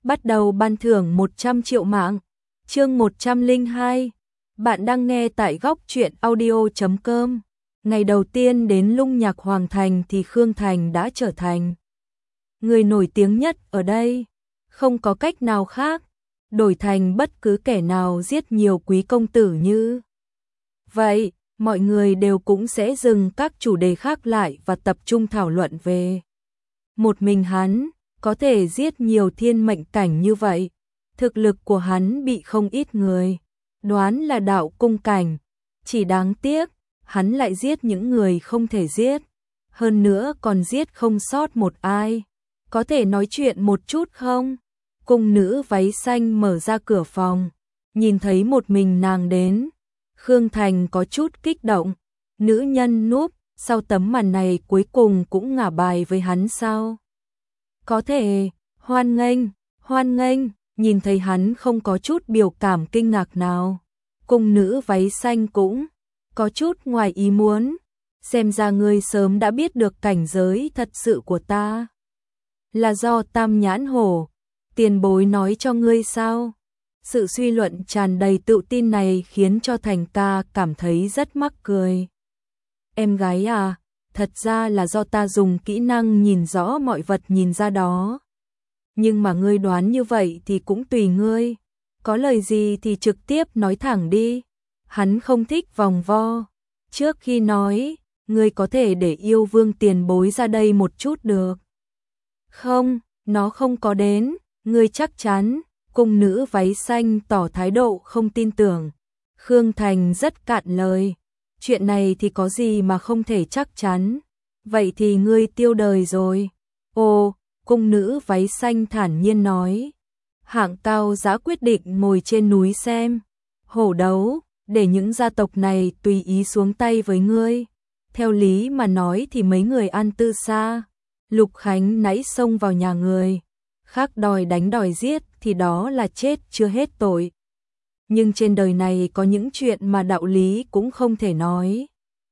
bắt đầu ban thưởng 100 triệu mạng. Chương 102. Bạn đang nghe tại góc truyện audio.com. Ngày đầu tiên đến Lung Nhạc Hoàng Thành thì Khương Thành đã trở thành người nổi tiếng nhất ở đây. Không có cách nào khác, đổi thành bất cứ kẻ nào giết nhiều quý công tử như vậy, mọi người đều cũng sẽ dừng các chủ đề khác lại và tập trung thảo luận về một mình hắn có thể giết nhiều thiên mệnh cảnh như vậy. Thực lực của hắn bị không ít người đoán là đạo cung cảnh, chỉ đáng tiếc hắn lại giết những người không thể giết, hơn nữa còn giết không sót một ai. Có thể nói chuyện một chút không? Cung nữ váy xanh mở ra cửa phòng, nhìn thấy một mình nàng đến, Khương Thành có chút kích động. Nữ nhân núp sau tấm màn này cuối cùng cũng ngả bài với hắn sao? Có thể, hoan nghênh, nhìn thấy hắn không có chút biểu cảm kinh ngạc nào. Cung nữ váy xanh cũng có chút ngoài ý muốn, xem ra ngươi sớm đã biết được cảnh giới thật sự của ta. Là do Tam Nhãn Hổ, tiền bối nói cho ngươi sao? Sự suy luận tràn đầy tự tin này khiến cho Thành ca cảm thấy rất mắc cười. Em gái à, thật ra là do ta dùng kỹ năng nhìn rõ mọi vật nhìn ra đó. Nhưng mà ngươi đoán như vậy thì cũng tùy ngươi. Có lời gì thì trực tiếp nói thẳng đi. Hắn không thích vòng vo. Trước khi nói, ngươi có thể để yêu vương tiền bối ra đây một chút được không? Nó không có đến, ngươi chắc chắn? Cung nữ váy xanh tỏ thái độ không tin tưởng. Khương Thành rất cạn lời. Chuyện này thì có gì mà không thể chắc chắn. Vậy thì ngươi tiêu đời rồi. Ồ, cung nữ váy xanh thản nhiên nói. Hạng cao giá quyết định ngồi trên núi xem hổ đấu, để những gia tộc này tùy ý xuống tay với ngươi. Theo lý mà nói thì mấy người An Tư Sa, Lục Khánh nãy xông vào nhà người khác đòi đánh đòi giết thì đó là chết chưa hết tội. Nhưng trên đời này có những chuyện mà đạo lý cũng không thể nói.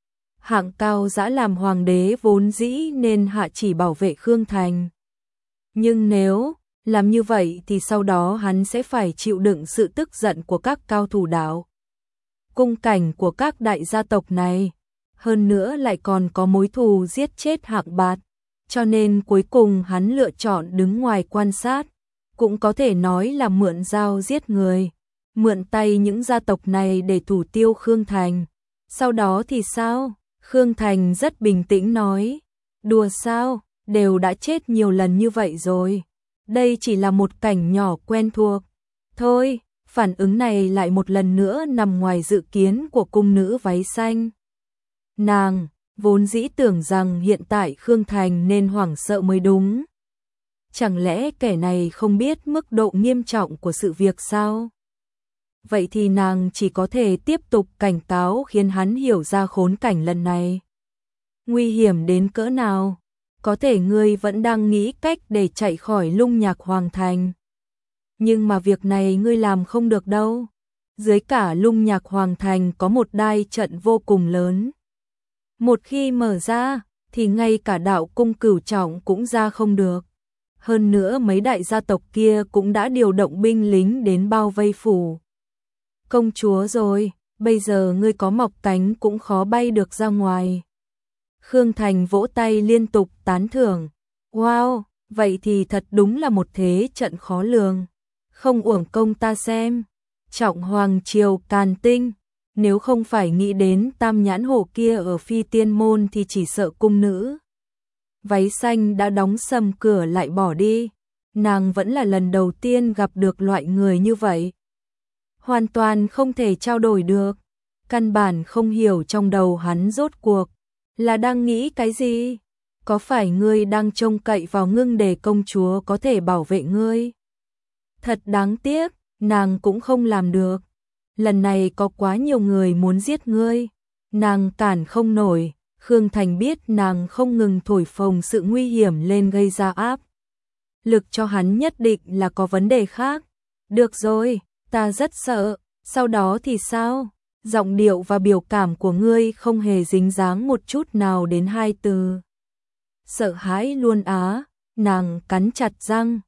Hạng cao dã làm hoàng đế vốn dĩ nên hạ chỉ bảo vệ Khương Thành. Nhưng nếu làm như vậy thì sau đó hắn sẽ phải chịu đựng sự tức giận của các cao thủ đạo cung cảnh của các đại gia tộc này. Hơn nữa lại còn có mối thù giết chết Hạng Bạt. Cho nên cuối cùng hắn lựa chọn đứng ngoài quan sát. Cũng có thể nói là mượn dao giết người, mượn tay những gia tộc này để thủ tiêu Khương Thành. Sau đó thì sao? Khương Thành rất bình tĩnh nói. Đùa sao, đều đã chết nhiều lần như vậy rồi. Đây chỉ là một cảnh nhỏ quen thuộc. Thôi, phản ứng này lại một lần nữa nằm ngoài dự kiến của cung nữ váy xanh. Nàng vốn dĩ tưởng rằng hiện tại Khương Thành nên hoảng sợ mới đúng. Chẳng lẽ kẻ này không biết mức độ nghiêm trọng của sự việc sao? Vậy thì nàng chỉ có thể tiếp tục cảnh cáo khiến hắn hiểu ra khốn cảnh lần này nguy hiểm đến cỡ nào. Có thể ngươi vẫn đang nghĩ cách để chạy khỏi Lung Nhạc Hoàng Thành. Nhưng mà việc này ngươi làm không được đâu. Dưới cả Lung Nhạc Hoàng Thành có một đai trận vô cùng lớn. Một khi mở ra, thì ngay cả đạo cung cửu trọng cũng ra không được. Hơn nữa mấy đại gia tộc kia cũng đã điều động binh lính đến bao vây phủ công chúa rồi, bây giờ ngươi có mọc cánh cũng khó bay được ra ngoài. Khương Thành vỗ tay liên tục tán thưởng. Wow, vậy thì thật đúng là một thế trận khó lường. Không uổng công ta xem. Trọng Hoàng Triều Càn Tinh, nếu không phải nghĩ đến Tam Nhãn Hổ kia ở Phi Tiên Môn thì chỉ sợ cung nữ váy xanh đã đóng sầm cửa lại bỏ đi. Nàng vẫn là lần đầu tiên gặp được loại người như vậy. Hoàn toàn không thể trao đổi được. Căn bản không hiểu trong đầu hắn rốt cuộc là đang nghĩ cái gì. Có phải ngươi đang trông cậy vào Ngưng Đề công chúa có thể bảo vệ ngươi? Thật đáng tiếc, nàng cũng không làm được. Lần này có quá nhiều người muốn giết ngươi, nàng cản không nổi. Khương Thành biết nàng không ngừng thổi phồng sự nguy hiểm lên gây ra áp lực cho hắn, nhất định là có vấn đề khác. Được rồi, ta rất sợ. Sau đó thì sao? Giọng điệu và biểu cảm của ngươi không hề dính dáng một chút nào đến hai từ sợ hãi luôn á. Nàng cắn chặt răng.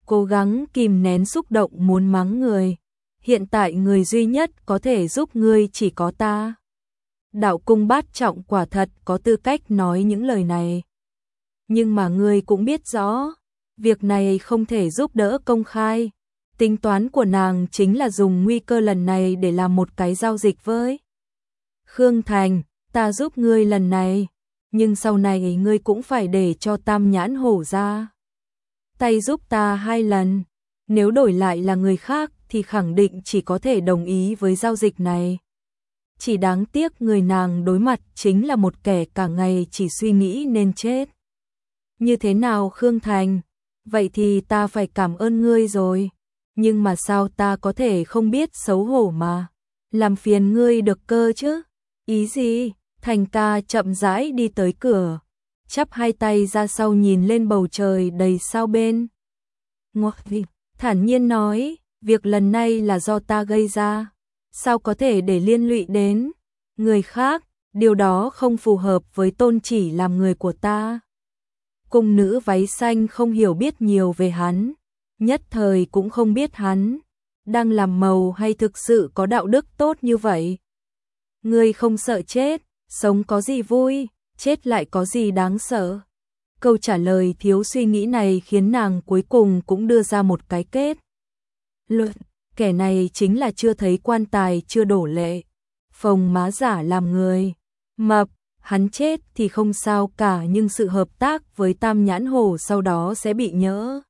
cố gắng kìm nén xúc động muốn mắng người. Hiện tại người duy nhất có thể giúp ngươi chỉ có ta. Đạo cung bát trọng quả thật có tư cách nói những lời này. Nhưng mà ngươi cũng biết rõ, việc này không thể giúp đỡ công khai. Tính toán của nàng chính là dùng nguy cơ lần này để làm một cái giao dịch với Khương Thành. Ta giúp ngươi lần này, nhưng sau này ngươi cũng phải để cho Tam Nhãn Hổ ra tay giúp ta 2 lần. Nếu đổi lại là người khác thì khẳng định chỉ có thể đồng ý với giao dịch này. Chỉ đáng tiếc người nàng đối mặt chính là một kẻ cả ngày chỉ suy nghĩ nên chết. Như thế nào Khương Thành? Vậy thì ta phải cảm ơn ngươi rồi. Nhưng mà sao ta có thể không biết xấu hổ mà làm phiền ngươi được cơ chứ? Ý gì? Thành ca chậm rãi đi tới cửa, chắp 2 tay ra sau nhìn lên bầu trời đầy sao bên. Thản nhiên nói, việc lần này là do ta gây ra, sao có thể để liên lụy đến người khác, điều đó không phù hợp với tôn chỉ làm người của ta. Cung nữ váy xanh không hiểu biết nhiều về hắn, nhất thời cũng không biết hắn đang làm màu hay thực sự có đạo đức tốt như vậy. Ngươi không sợ chết, sống có gì vui, chết lại có gì đáng sợ. Câu trả lời thiếu suy nghĩ này khiến nàng cuối cùng cũng đưa ra một cái kết luận, kẻ này chính là chưa thấy quan tài chưa đổ lệ, phồng má giả làm người mập. Hắn chết thì không sao cả, nhưng sự hợp tác với Tam Nhãn Hổ sau đó sẽ bị nhỡ.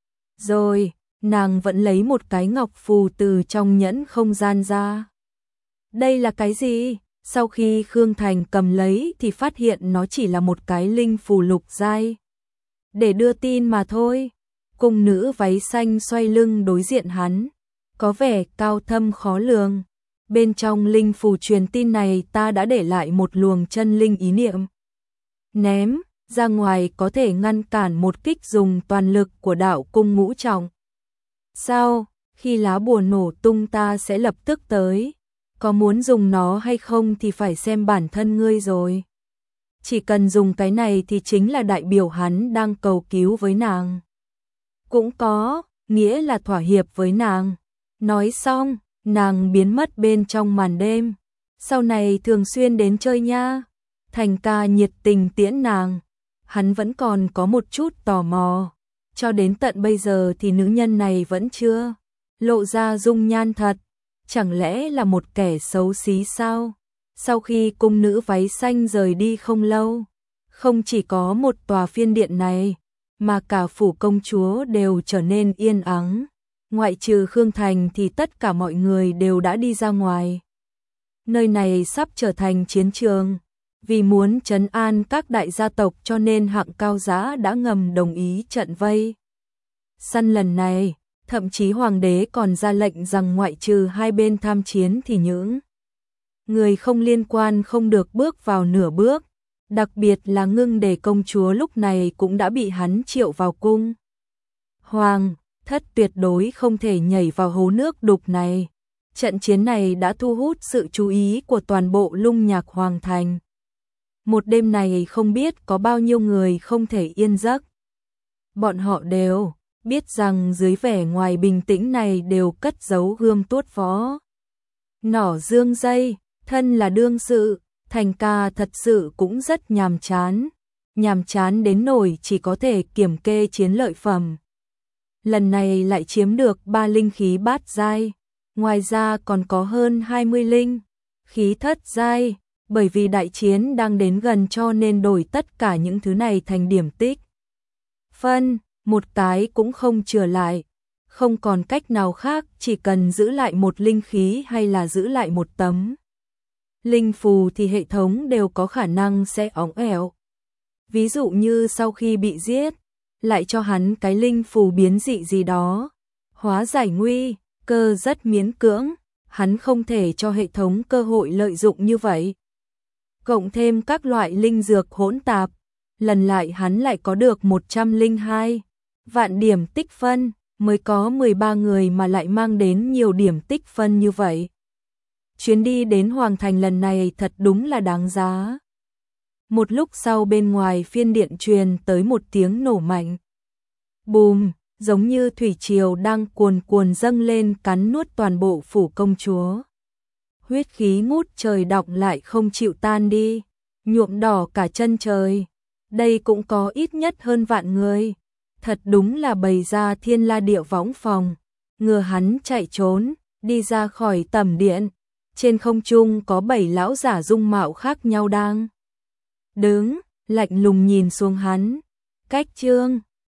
Rồi, nàng vẫn lấy một cái ngọc phù từ trong nhẫn không gian ra. Đây là cái gì? Sau khi Khương Thành cầm lấy thì phát hiện nó chỉ là một cái linh phù lục giai, để đưa tin mà thôi. Cung nữ váy xanh xoay lưng đối diện hắn, có vẻ cao thâm khó lường. Bên trong linh phù truyền tin này ta đã để lại một luồng chân linh ý niệm. Ném ra ngoài có thể ngăn cản một kích dùng toàn lực của đạo cung ngũ trọng. Sao? Khi lá bùa nổ tung ta sẽ lập tức tới. Có muốn dùng nó hay không thì phải xem bản thân ngươi rồi. Chỉ cần dùng cái này thì chính là đại biểu hắn đang cầu cứu với nàng. Cũng có nghĩa là thỏa hiệp với nàng. Nói xong, nàng biến mất bên trong màn đêm. Sau này thường xuyên đến chơi nha. Thành ca nhiệt tình tiễn nàng. Hắn vẫn còn có một chút tò mò. Cho đến tận bây giờ thì nữ nhân này vẫn chưa lộ ra dung nhan thật. Chẳng lẽ là một kẻ xấu xí sao? Sau khi cung nữ váy xanh rời đi không lâu, không chỉ có một tòa phiên điện này, mà cả phủ công chúa đều trở nên yên ắng. Ngoại trừ Khương Thành thì tất cả mọi người đều đã đi ra ngoài. Nơi này sắp trở thành chiến trường. Vì muốn trấn an các đại gia tộc cho nên Hạng Cao Giá đã ngầm đồng ý trận vây săn lần này. Thậm chí hoàng đế còn ra lệnh rằng ngoại trừ 2 bên tham chiến thì những người không liên quan không được bước vào nửa bước. Đặc biệt là Ngưng Đề công chúa lúc này cũng đã bị hắn triệu vào cung. Hoàng thất tuyệt đối không thể nhảy vào hố nước đục này. Trận chiến này đã thu hút sự chú ý của toàn bộ Lung Nhạc Hoàng thành. Một đêm này không biết có bao nhiêu người không thể yên giấc. Bọn họ đều biết rằng dưới vẻ ngoài bình tĩnh này đều cất giấu gươm tuốt vó. Nỏ dương dây, thân là đương sự, Thành ca thật sự cũng rất nhàm chán đến nỗi chỉ có thể kiểm kê chiến lợi phẩm. Lần này lại chiếm được 3 linh khí bát giai, ngoài ra còn có hơn 20 linh khí thất giai, bởi vì đại chiến đang đến gần cho nên đổi tất cả những thứ này thành điểm tích phân. Một cái cũng không chừa lại, không còn cách nào khác, chỉ cần giữ lại một linh khí hay là giữ lại một tấm linh phù thì hệ thống đều có khả năng sẽ óng ẻo. Ví dụ như sau khi bị giết, lại cho hắn cái linh phù biến dị gì đó, hóa giải nguy cơ rất miễn cưỡng, hắn không thể cho hệ thống cơ hội lợi dụng như vậy. Cộng thêm các loại linh dược hỗn tạp, lần lại hắn lại có được 102 vạn điểm tích phân, mới có 13 người mà lại mang đến nhiều điểm tích phân như vậy. Chuyến đi đến Hoàng thành lần này thật đúng là đáng giá. Một lúc sau bên ngoài phiên điện truyền tới một tiếng nổ mạnh. Bùm, giống như thủy triều đang cuồn cuồn dâng lên cắn nuốt toàn bộ phủ công chúa. Huyết khí ngút trời đọng lại không chịu tan đi, nhuộm đỏ cả chân trời. Đây cũng có ít nhất hơn vạn người. Thật đúng là bày ra thiên la địa võng phòng. Ngừa hắn chạy trốn, đi ra khỏi tẩm điện. Trên không trung có 7 lão giả dung mạo khác nhau đang đứng, lạnh lùng nhìn xuống hắn. Cách Chương